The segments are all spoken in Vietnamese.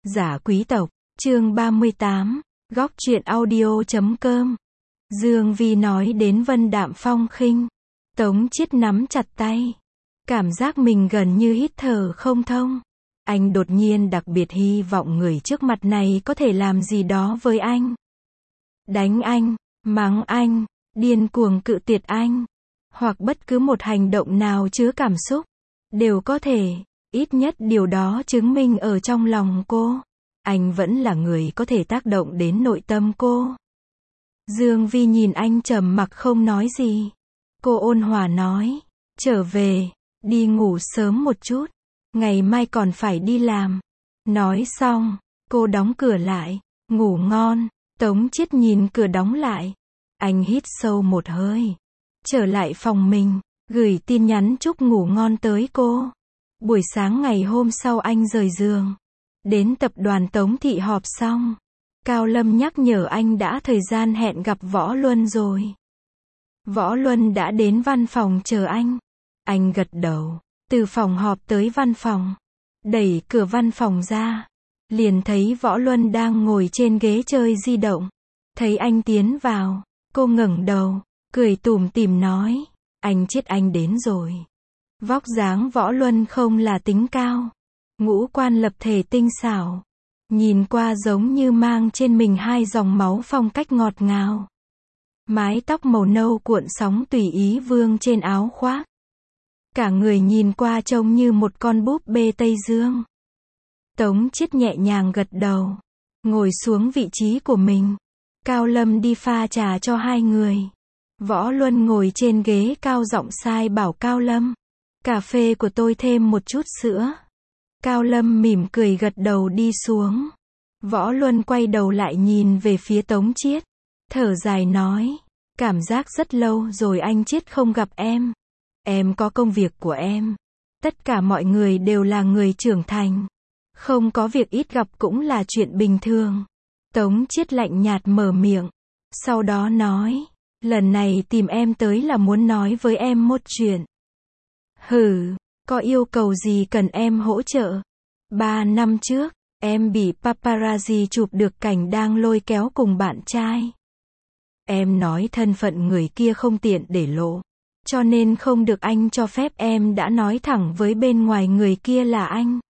Giả quý tộc, chương 38, góc truyện audio.com. Dương Vi nói đến Vân Đạm Phong khinh. Tống Chiết nắm chặt tay. Cảm giác mình gần như hít thở không thông. Anh đột nhiên đặc biệt hy vọng người trước mặt này có thể làm gì đó với anh. Đánh anh, mắng anh, điên cuồng cự tuyệt anh. Hoặc bất cứ một hành động nào chứa cảm xúc. Đều có thể. Ít nhất điều đó chứng minh ở trong lòng cô. Anh vẫn là người có thể tác động đến nội tâm cô. Dương Vi nhìn anh trầm mặc không nói gì. Cô ôn hòa nói. Trở về, đi ngủ sớm một chút. Ngày mai còn phải đi làm. Nói xong, cô đóng cửa lại. Ngủ ngon. Tống Chiết nhìn cửa đóng lại. Anh hít sâu một hơi. Trở lại phòng mình, gửi tin nhắn chúc ngủ ngon tới cô. Buổi sáng ngày hôm sau anh rời giường. Đến tập đoàn Tống Thị họp xong. Cao Lâm nhắc nhở anh đã thời gian hẹn gặp Võ Luân rồi. Võ Luân đã đến văn phòng chờ anh. Anh gật đầu. Từ phòng họp tới văn phòng. Đẩy cửa văn phòng ra. Liền thấy Võ Luân đang ngồi trên ghế chơi di động. Thấy anh tiến vào. Cô ngẩng đầu. Cười tủm tỉm nói. Anh Chiết anh đến rồi. Vóc dáng Võ Luân không là tính cao. Ngũ quan lập thể tinh xảo. Nhìn qua giống như mang trên mình hai dòng máu phong cách ngọt ngào. Mái tóc màu nâu cuộn sóng tùy ý vương trên áo khoác. Cả người nhìn qua trông như một con búp bê Tây Dương. Tống Chiết nhẹ nhàng gật đầu. Ngồi xuống vị trí của mình. Cao Lâm đi pha trà cho hai người. Võ Luân ngồi trên ghế cao giọng sai bảo Cao Lâm. Cà phê của tôi thêm một chút sữa. Cao Lâm mỉm cười gật đầu đi xuống. Võ Luân quay đầu lại nhìn về phía Tống Chiết. Thở dài nói. Cảm giác rất lâu rồi anh Chiết không gặp em. Em có công việc của em. Tất cả mọi người đều là người trưởng thành. Không có việc ít gặp cũng là chuyện bình thường. Tống Chiết lạnh nhạt mở miệng. Sau đó nói. Lần này tìm em tới là muốn nói với em một chuyện. Hừ, có yêu cầu gì cần em hỗ trợ? 3 năm trước, em bị paparazzi chụp được cảnh đang lôi kéo cùng bạn trai. Em nói thân phận người kia không tiện để lộ. Cho nên không được anh cho phép em đã nói thẳng với bên ngoài người kia là anh.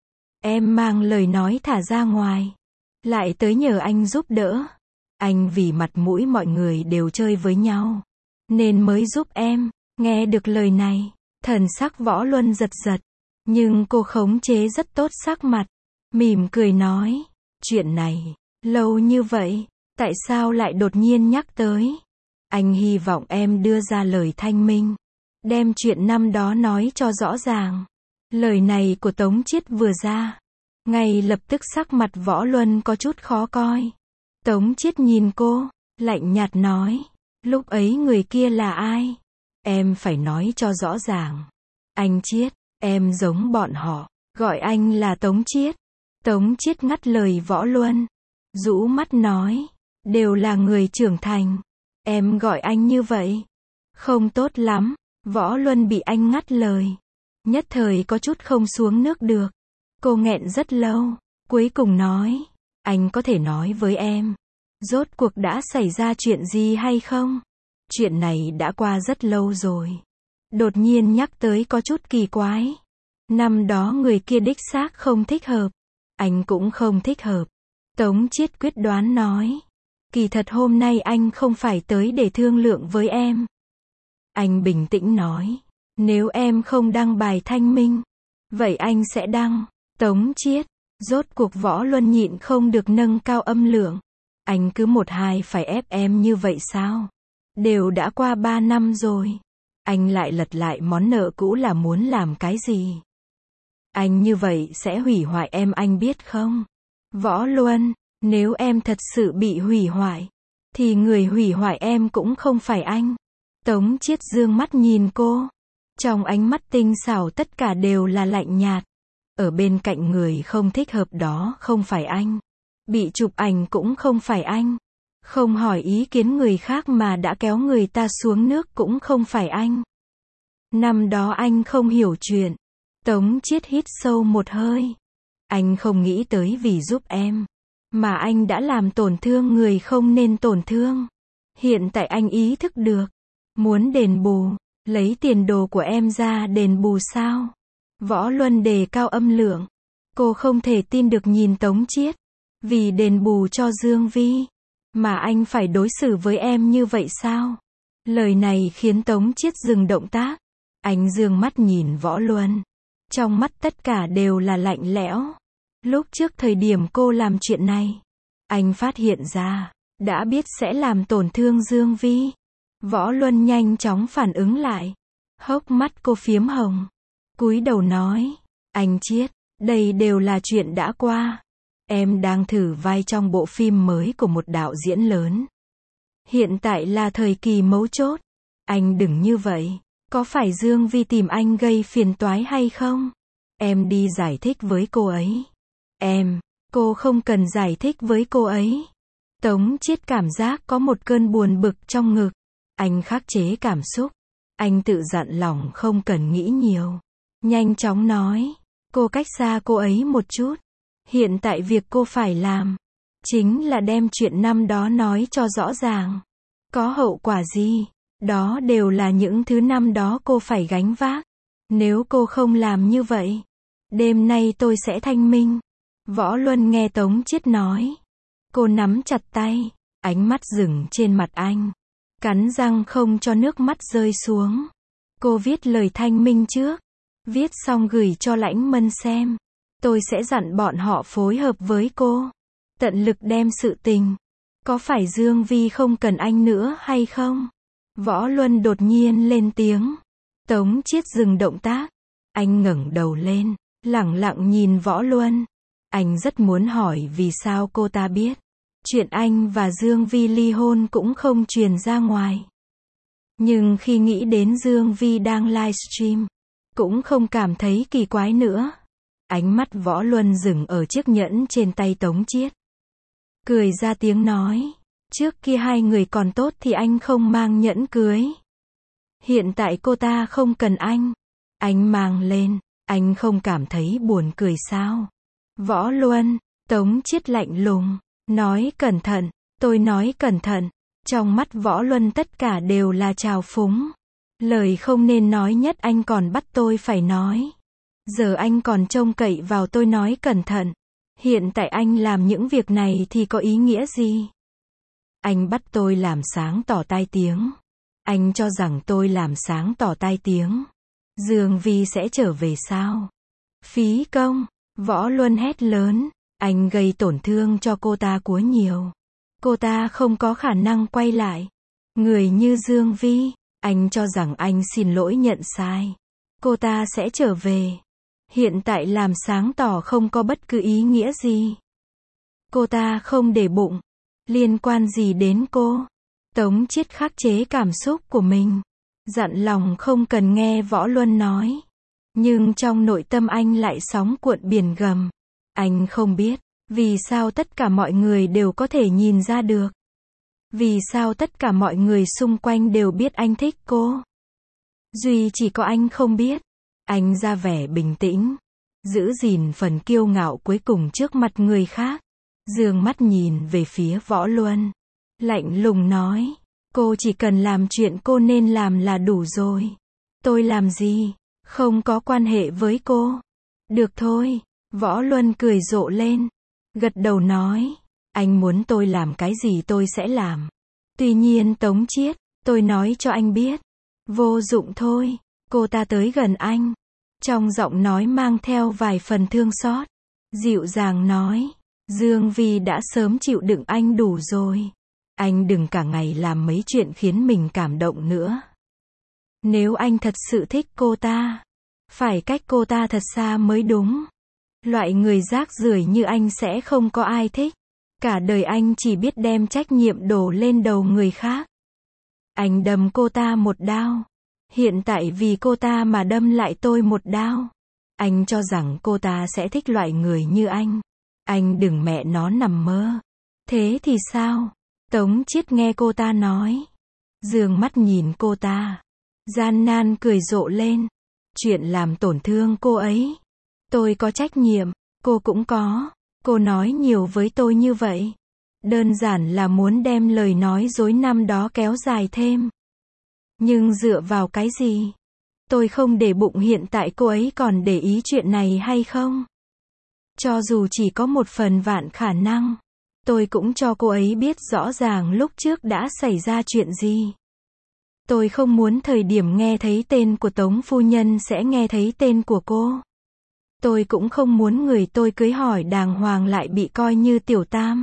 Em mang lời nói thả ra ngoài. Lại tới nhờ anh giúp đỡ. Anh vì mặt mũi mọi người đều chơi với nhau. Nên mới giúp em. Nghe được lời này. Thần sắc Võ Luân giật giật. Nhưng cô khống chế rất tốt sắc mặt. Mỉm cười nói. Chuyện này, lâu như vậy, tại sao lại đột nhiên nhắc tới? Anh hy vọng em đưa ra lời thanh minh. Đem chuyện năm đó nói cho rõ ràng. Lời này của Tống Chiết vừa ra. Ngay lập tức sắc mặt Võ Luân có chút khó coi. Tống Chiết nhìn cô, lạnh nhạt nói. Lúc ấy người kia là ai? Em phải nói cho rõ ràng. Anh Chiết, em giống bọn họ, gọi anh là Tống Chiết. Tống Chiết ngắt lời Võ Luân. Rũ mắt nói. Đều là người trưởng thành. Em gọi anh như vậy. Không tốt lắm. Võ Luân bị anh ngắt lời. Nhất thời có chút không xuống nước được. Cô nghẹn rất lâu. Cuối cùng nói. Anh có thể nói với em. Rốt cuộc đã xảy ra chuyện gì hay không? Chuyện này đã qua rất lâu rồi. Đột nhiên nhắc tới có chút kỳ quái. Năm đó người kia đích xác không thích hợp. Anh cũng không thích hợp. Tống Chiết quyết đoán nói. Kỳ thật hôm nay anh không phải tới để thương lượng với em. Anh bình tĩnh nói. Nếu em không đăng bài thanh minh, vậy anh sẽ đăng. Tống Chiết. Rốt cuộc Võ Luân nhịn không được nâng cao âm lượng. Anh cứ một hai phải ép em như vậy sao? Đều đã qua 3 năm rồi. Anh lại lật lại món nợ cũ là muốn làm cái gì? Anh như vậy sẽ hủy hoại em anh biết không? Võ Luân, nếu em thật sự bị hủy hoại, thì người hủy hoại em cũng không phải anh. Tống Chiết dương mắt nhìn cô. Trong ánh mắt tinh xảo tất cả đều là lạnh nhạt. Ở bên cạnh người không thích hợp đó không phải anh. Bị chụp ảnh cũng không phải anh. Không hỏi ý kiến người khác mà đã kéo người ta xuống nước cũng không phải anh. Năm đó anh không hiểu chuyện. Tống Chiết hít sâu một hơi. Anh không nghĩ tới vì giúp em, mà anh đã làm tổn thương người không nên tổn thương. Hiện tại anh ý thức được, muốn đền bù, lấy tiền đồ của em ra đền bù sao? Võ Luân đề cao âm lượng. Cô không thể tin được nhìn Tống Chiết. Vì đền bù cho Dương Vi, mà anh phải đối xử với em như vậy sao? Lời này khiến Tống Chiết dừng động tác. Anh dương mắt nhìn Võ Luân. Trong mắt tất cả đều là lạnh lẽo. Lúc trước thời điểm cô làm chuyện này, anh phát hiện ra, đã biết sẽ làm tổn thương Dương Vi. Võ Luân nhanh chóng phản ứng lại. Hốc mắt cô phiếm hồng. Cúi đầu nói, anh Chiết, đây đều là chuyện đã qua. Em đang thử vai trong bộ phim mới của một đạo diễn lớn. Hiện tại là thời kỳ mấu chốt. Anh đừng như vậy. Có phải Dương Vi tìm anh gây phiền toái hay không? Em đi giải thích với cô ấy. Cô không cần giải thích với cô ấy. Tống Chiết cảm giác có một cơn buồn bực trong ngực. Anh khắc chế cảm xúc. Anh tự dặn lòng không cần nghĩ nhiều. Nhanh chóng nói, cô cách xa cô ấy một chút. Hiện tại việc cô phải làm, chính là đem chuyện năm đó nói cho rõ ràng. Có hậu quả gì, đó đều là những thứ năm đó cô phải gánh vác. Nếu cô không làm như vậy, đêm nay tôi sẽ thanh minh. Võ Luân nghe Tống Chiết nói. Cô nắm chặt tay, ánh mắt dừng trên mặt anh. Cắn răng không cho nước mắt rơi xuống. Cô viết lời thanh minh trước. Viết xong gửi cho Lãnh Mân xem. Tôi sẽ dặn bọn họ phối hợp với cô. Tận lực đem sự tình. Có phải Dương Vi không cần anh nữa hay không? Võ Luân đột nhiên lên tiếng. Tống Chiết dừng động tác. Anh ngẩng đầu lên, lẳng lặng nhìn Võ Luân. Anh rất muốn hỏi vì sao cô ta biết. Chuyện anh và Dương Vi ly hôn cũng không truyền ra ngoài. Nhưng khi nghĩ đến Dương Vi đang livestream, cũng không cảm thấy kỳ quái nữa. Ánh mắt Võ Luân dừng ở chiếc nhẫn trên tay Tống Chiết. Cười ra tiếng nói. Trước kia hai người còn tốt thì anh không mang nhẫn cưới. Hiện tại cô ta không cần anh. Anh mang lên. Anh không cảm thấy buồn cười sao? Võ Luân, Tống Chiết lạnh lùng. Nói cẩn thận. Tôi nói cẩn thận. Trong mắt Võ Luân tất cả đều là trào phúng. Lời không nên nói nhất anh còn bắt tôi phải nói. Giờ anh còn trông cậy vào tôi nói cẩn thận. Hiện tại anh làm những việc này thì có ý nghĩa gì? Anh bắt tôi làm sáng tỏ tai tiếng. Anh cho rằng tôi làm sáng tỏ tai tiếng. Dương Vi sẽ trở về sao? Phí công. Võ Luân hét lớn. Anh gây tổn thương cho cô ta quá nhiều. Cô ta không có khả năng quay lại. Người như Dương Vi, anh cho rằng anh xin lỗi nhận sai. Cô ta sẽ trở về. Hiện tại làm sáng tỏ không có bất cứ ý nghĩa gì. Cô ta không để bụng. Liên quan gì đến cô? Tống Chiết khắc chế cảm xúc của mình. Dặn lòng không cần nghe Võ Luân nói. Nhưng trong nội tâm anh lại sóng cuộn biển gầm. Anh không biết, vì sao tất cả mọi người đều có thể nhìn ra được. Vì sao tất cả mọi người xung quanh đều biết anh thích cô. Duy chỉ có anh không biết. Anh ra vẻ bình tĩnh. Giữ gìn phần kiêu ngạo cuối cùng trước mặt người khác. Dương mắt nhìn về phía Võ Luân. Lạnh lùng nói. Cô chỉ cần làm chuyện cô nên làm là đủ rồi. Tôi làm gì? Không có quan hệ với cô. Được thôi. Võ Luân cười rộ lên. Gật đầu nói. Anh muốn tôi làm cái gì tôi sẽ làm. Tuy nhiên Tống Chiết, tôi nói cho anh biết. Vô dụng thôi. Cô ta tới gần anh. Trong giọng nói mang theo vài phần thương xót. Dịu dàng nói. Dương Vi đã sớm chịu đựng anh đủ rồi. Anh đừng cả ngày làm mấy chuyện khiến mình cảm động nữa. Nếu anh thật sự thích cô ta, phải cách cô ta thật xa mới đúng. Loại người rác rưởi như anh sẽ không có ai thích. Cả đời anh chỉ biết đem trách nhiệm đổ lên đầu người khác. Anh đâm cô ta một đao. Hiện tại vì cô ta mà đâm lại tôi một đao. Anh cho rằng cô ta sẽ thích loại người như anh. Anh đừng mẹ nó nằm mơ. Thế thì sao? Tống Chiết nghe cô ta nói. Dương mắt nhìn cô ta. Gian nan cười rộ lên. Chuyện làm tổn thương cô ấy. Tôi có trách nhiệm. Cô cũng có. Cô nói nhiều với tôi như vậy. Đơn giản là muốn đem lời nói dối năm đó kéo dài thêm. Nhưng dựa vào cái gì? Tôi không để bụng hiện tại cô ấy còn để ý chuyện này hay không? Cho dù chỉ có một phần vạn khả năng, tôi cũng cho cô ấy biết rõ ràng lúc trước đã xảy ra chuyện gì. Tôi không muốn thời điểm nghe thấy tên của Tống phu nhân sẽ nghe thấy tên của cô. Tôi cũng không muốn người tôi cưới hỏi đàng hoàng lại bị coi như tiểu tam.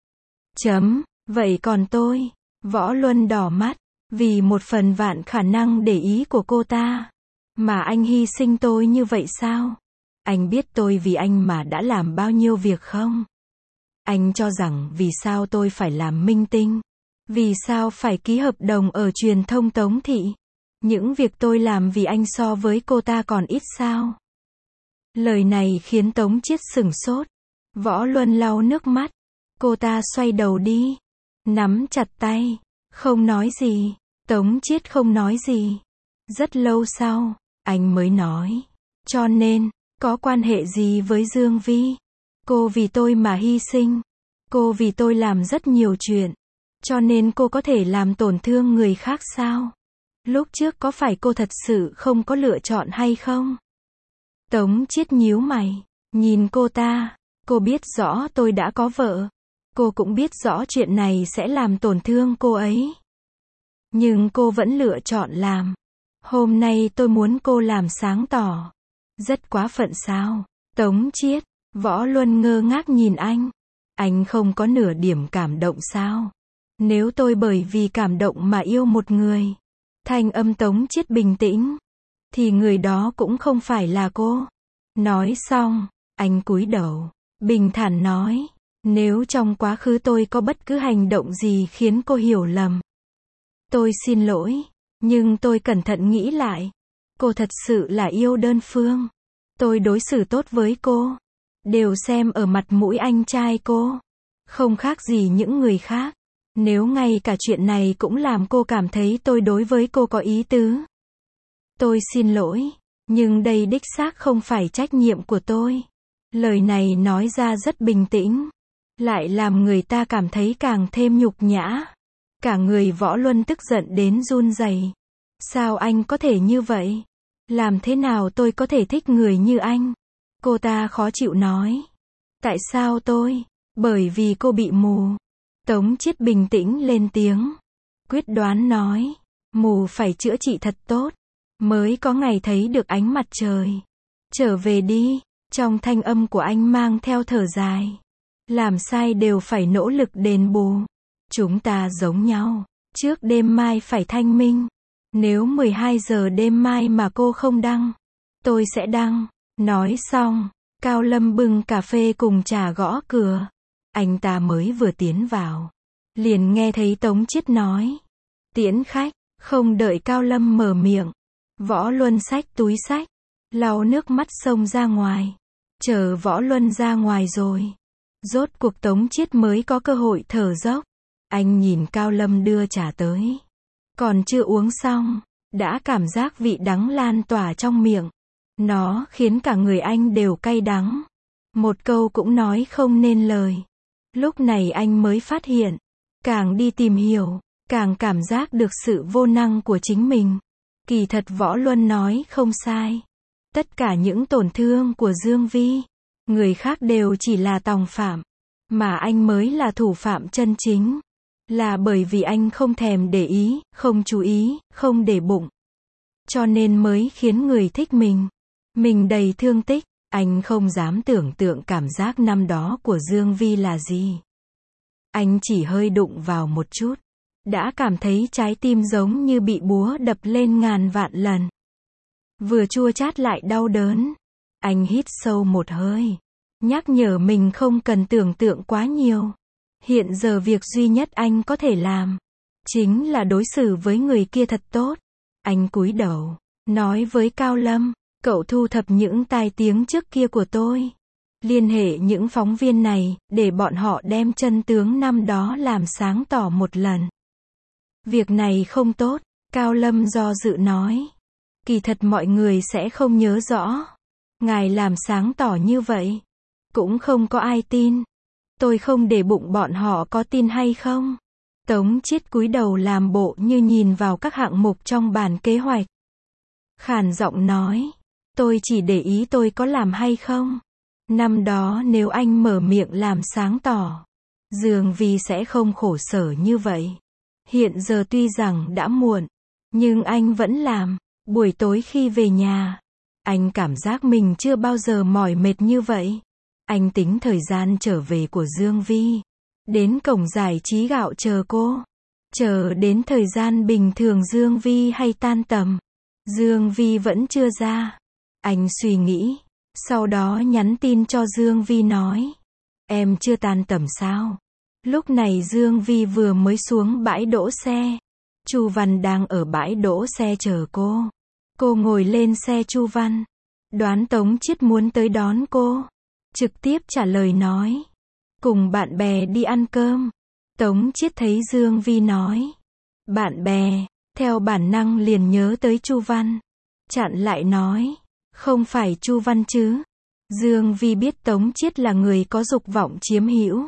Vậy còn tôi? Võ Luân đỏ mắt, vì một phần vạn khả năng để ý của cô ta. Mà anh hy sinh tôi như vậy sao? Anh biết tôi vì anh mà đã làm bao nhiêu việc không? Anh cho rằng vì sao tôi phải làm minh tinh? Vì sao phải ký hợp đồng ở truyền thông Tống thị? Những việc tôi làm vì anh so với cô ta còn ít sao? Lời này khiến Tống Chiết sửng sốt. Võ Luân lau nước mắt. Cô ta xoay đầu đi. Nắm chặt tay. Không nói gì. Tống Chiết không nói gì. Rất lâu sau, anh mới nói. Cho nên, có quan hệ gì với Dương Vi? Cô vì tôi mà hy sinh. Cô vì tôi làm rất nhiều chuyện. Cho nên cô có thể làm tổn thương người khác sao? Lúc trước có phải cô thật sự không có lựa chọn hay không? Tống Chiết nhíu mày, nhìn cô ta. Cô biết rõ tôi đã có vợ. Cô cũng biết rõ chuyện này sẽ làm tổn thương cô ấy. Nhưng cô vẫn lựa chọn làm. Hôm nay tôi muốn cô làm sáng tỏ. Rất quá phận sao? Tống Chiết, Võ Luân ngơ ngác nhìn anh. Anh không có nửa điểm cảm động sao? Nếu tôi bởi vì cảm động mà yêu một người, thanh âm Tống Chiết bình tĩnh, thì người đó cũng không phải là cô. Nói xong, anh cúi đầu, bình thản nói, nếu trong quá khứ tôi có bất cứ hành động gì khiến cô hiểu lầm, tôi xin lỗi, nhưng tôi cẩn thận nghĩ lại, cô thật sự là yêu đơn phương. Tôi đối xử tốt với cô, đều xem ở mặt mũi anh trai cô, không khác gì những người khác. Nếu ngay cả chuyện này cũng làm cô cảm thấy tôi đối với cô có ý tứ, tôi xin lỗi, nhưng đây đích xác không phải trách nhiệm của tôi. Lời này nói ra rất bình tĩnh, lại làm người ta cảm thấy càng thêm nhục nhã. Cả người Võ Luân tức giận đến run rẩy. Sao anh có thể như vậy? Làm thế nào tôi có thể thích người như anh? Cô ta khó chịu nói. Tại sao tôi? Bởi vì cô bị mù. Tống Chiết bình tĩnh lên tiếng, quyết đoán nói, mù phải chữa trị thật tốt, mới có ngày thấy được ánh mặt trời. Trở về đi, trong thanh âm của anh mang theo thở dài. Làm sai đều phải nỗ lực đền bù. Chúng ta giống nhau, trước đêm mai phải thanh minh. Nếu 12 giờ đêm mai mà cô không đăng, tôi sẽ đăng. Nói xong, Cao Lâm bưng cà phê cùng trà gõ cửa. Anh ta mới vừa tiến vào, liền nghe thấy Tống Chiết nói, tiễn khách. Không đợi Cao Lâm mở miệng, Võ Luân xách túi xách, lau nước mắt xông ra ngoài. Chờ Võ Luân ra ngoài rồi, rốt cuộc Tống Chiết mới có cơ hội thở dốc. Anh nhìn Cao Lâm đưa trà tới, còn chưa uống xong, đã cảm giác vị đắng lan tỏa trong miệng. Nó khiến cả người anh đều cay đắng. Một câu cũng nói không nên lời. Lúc này anh mới phát hiện, càng đi tìm hiểu, càng cảm giác được sự vô năng của chính mình. Kỳ thật Võ Luân nói không sai. Tất cả những tổn thương của Dương Vi, người khác đều chỉ là tòng phạm, mà anh mới là thủ phạm chân chính. Là bởi vì anh không thèm để ý, không chú ý, không để bụng. Cho nên mới khiến người thích mình. Mình đầy thương tích. Anh không dám tưởng tượng cảm giác năm đó của Dương Vi là gì. Anh chỉ hơi đụng vào một chút, đã cảm thấy trái tim giống như bị búa đập lên ngàn vạn lần. Vừa chua chát lại đau đớn. Anh hít sâu một hơi, nhắc nhở mình không cần tưởng tượng quá nhiều. Hiện giờ việc duy nhất anh có thể làm, chính là đối xử với người kia thật tốt. Anh cúi đầu, nói với Cao Lâm, cậu thu thập những tai tiếng trước kia của tôi. Liên hệ những phóng viên này, để bọn họ đem chân tướng năm đó làm sáng tỏ một lần. Việc này không tốt, Cao Lâm do dự nói. Kỳ thật mọi người sẽ không nhớ rõ. Ngài làm sáng tỏ như vậy, Cũng không có ai tin. Tôi không để bụng bọn họ có tin hay không. Tống Chiết cúi đầu làm bộ như nhìn vào các hạng mục trong bản kế hoạch. Khàn giọng nói. Tôi chỉ để ý tôi có làm hay không. Năm đó nếu anh mở miệng làm sáng tỏ, Dương Vi sẽ không khổ sở như vậy. Hiện giờ tuy rằng đã muộn, nhưng anh vẫn làm. Buổi tối khi về nhà, anh cảm giác mình chưa bao giờ mỏi mệt như vậy. Anh tính thời gian trở về của Dương Vi. Đến cổng giải trí gạo chờ cô. Chờ đến thời gian bình thường Dương Vi hay tan tầm. Dương Vi vẫn chưa ra. Anh suy nghĩ. Sau đó nhắn tin cho Dương Vi nói. Em chưa tan tầm sao? Lúc này Dương Vi vừa mới xuống bãi đỗ xe. Chu Văn đang ở bãi đỗ xe chờ cô. Cô ngồi lên xe Chu Văn. Đoán Tống Chiết muốn tới đón cô. Trực tiếp trả lời nói. Cùng bạn bè đi ăn cơm. Tống Chiết thấy Dương Vi nói. Bạn bè. Theo bản năng liền nhớ tới Chu Văn. Chặn lại nói. Không phải Chu Văn chứ. Dương Vi biết Tống Chiết là người có dục vọng chiếm hữu.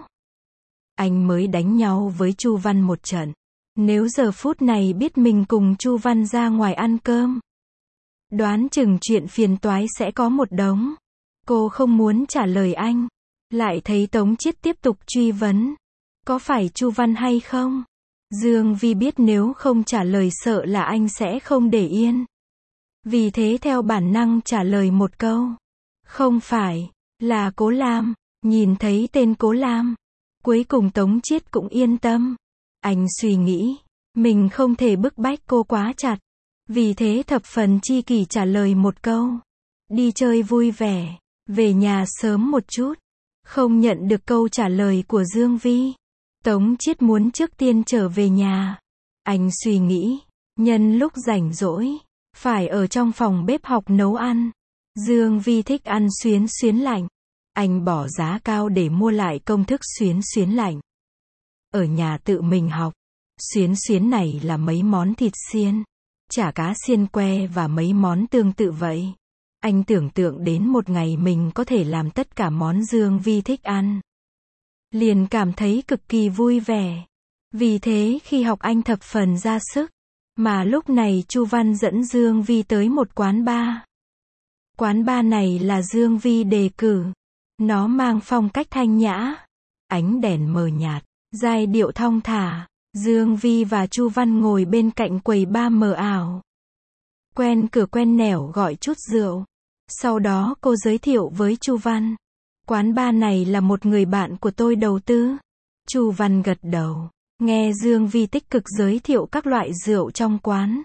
Anh mới đánh nhau với Chu Văn một trận. Nếu giờ phút này biết mình cùng Chu Văn ra ngoài ăn cơm, đoán chừng chuyện phiền toái sẽ có một đống. Cô không muốn trả lời anh. Lại thấy Tống Chiết tiếp tục truy vấn. Có phải Chu Văn hay không? Dương Vi biết nếu không trả lời sợ là anh sẽ không để yên. Vì thế theo bản năng trả lời một câu. Không phải, là Cố Lam. Nhìn thấy tên Cố Lam, cuối cùng Tống Chiết cũng yên tâm. Anh suy nghĩ, mình không thể bức bách cô quá chặt. Vì thế thập phần chi kỷ trả lời một câu. Đi chơi vui vẻ, về nhà sớm một chút. Không nhận được câu trả lời của Dương Vi. Tống Chiết muốn trước tiên trở về nhà. Anh suy nghĩ, nhân lúc rảnh rỗi, phải ở trong phòng bếp học nấu ăn. Dương Vi thích ăn xuyến xuyến lạnh. Anh bỏ giá cao để mua lại công thức xuyến xuyến lạnh. Ở nhà tự mình học. Xuyến xuyến này là mấy món thịt xiên, chả cá xiên que và mấy món tương tự vậy. Anh tưởng tượng đến một ngày mình có thể làm tất cả món Dương Vi thích ăn. Liền cảm thấy cực kỳ vui vẻ. Vì thế khi học anh thập phần ra sức. Mà lúc này Chu Văn dẫn Dương Vi tới một quán bar. Quán bar này là Dương Vi đề cử. Nó mang phong cách thanh nhã. Ánh đèn mờ nhạt, giai điệu thong thả. Dương Vi và Chu Văn ngồi bên cạnh quầy bar mờ ảo. Quen cửa quen nẻo gọi chút rượu. Sau đó cô giới thiệu với Chu Văn. Quán bar này là một người bạn của tôi đầu tư. Chu Văn gật đầu. Nghe Dương Vi tích cực giới thiệu các loại rượu trong quán.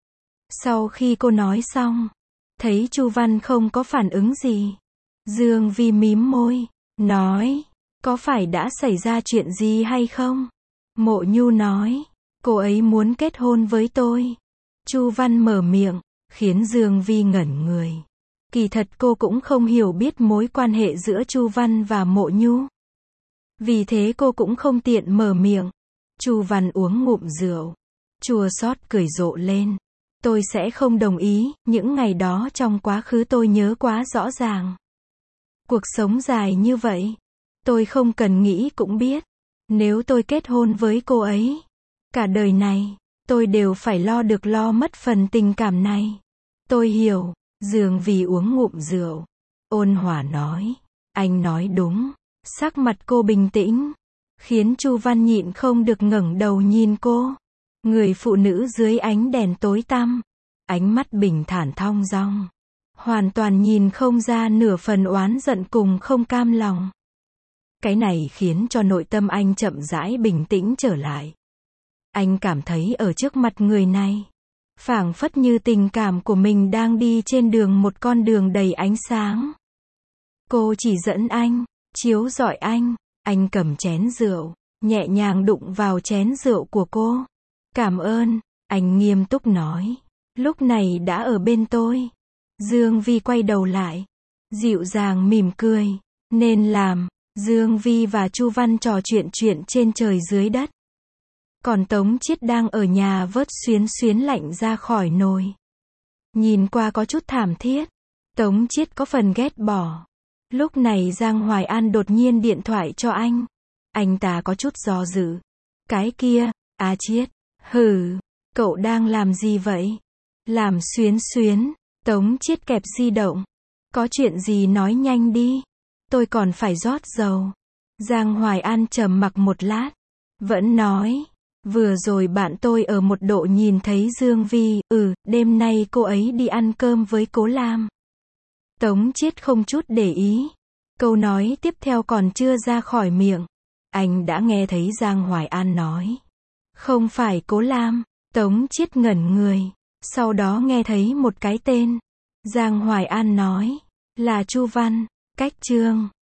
Sau khi cô nói xong, thấy Chu Văn không có phản ứng gì. Dương Vi mím môi, nói, có phải đã xảy ra chuyện gì hay không? Mộ Nhu nói, cô ấy muốn kết hôn với tôi. Chu Văn mở miệng, khiến Dương Vi ngẩn người. Kỳ thật cô cũng không hiểu biết mối quan hệ giữa Chu Văn và Mộ Nhu. Vì thế cô cũng không tiện mở miệng. Chu Văn uống ngụm rượu, chua xót cười rộ lên. Tôi sẽ không đồng ý, những ngày đó trong quá khứ tôi nhớ quá rõ ràng. Cuộc sống dài như vậy, tôi không cần nghĩ cũng biết. Nếu tôi kết hôn với cô ấy, cả đời này, tôi đều phải lo mất phần tình cảm này. Tôi hiểu. Dương Vi uống ngụm rượu, ôn hòa nói, anh nói đúng. Sắc mặt cô bình tĩnh, khiến Chu Văn nhịn không được ngẩng đầu nhìn cô. Người phụ nữ dưới ánh đèn tối tăm, ánh mắt bình thản thong dong, hoàn toàn nhìn không ra nửa phần oán giận cùng không cam lòng. Cái này khiến cho nội tâm anh chậm rãi bình tĩnh trở lại. Anh cảm thấy ở trước mặt người này, phảng phất như tình cảm của mình đang đi trên đường một con đường đầy ánh sáng. Cô chỉ dẫn anh, chiếu rọi anh cầm chén rượu, nhẹ nhàng đụng vào chén rượu của cô. Cảm ơn, anh nghiêm túc nói. Lúc này đã ở bên tôi. Dương Vi quay đầu lại, dịu dàng mỉm cười. Nên làm. Dương Vi và Chu Văn trò chuyện trên trời dưới đất. Còn Tống Chiết đang ở nhà vớt xuyến xuyến lạnh ra khỏi nồi. Nhìn qua có chút thảm thiết. Tống Chiết có phần ghét bỏ. Lúc này Giang Hoài An đột nhiên điện thoại cho anh. Anh ta có chút do dự. Cái kia, Chiết. Hừ, cậu đang làm gì vậy? Làm xuyến xuyến. Tống Chiết kẹp di động. Có chuyện gì nói nhanh đi. Tôi còn phải rót dầu. Giang Hoài An trầm mặc một lát. Vẫn nói. Vừa rồi bạn tôi ở một độ nhìn thấy Dương Vi, đêm nay cô ấy đi ăn cơm với Cố Lam. Tống Chiết không chút để ý. Câu nói tiếp theo còn chưa ra khỏi miệng. Anh đã nghe thấy Giang Hoài An nói. Không phải Cố Lam. Tống Chiết ngẩn người. Sau đó nghe thấy một cái tên. Giang Hoài An nói. Là Chu Văn. Cách Trương.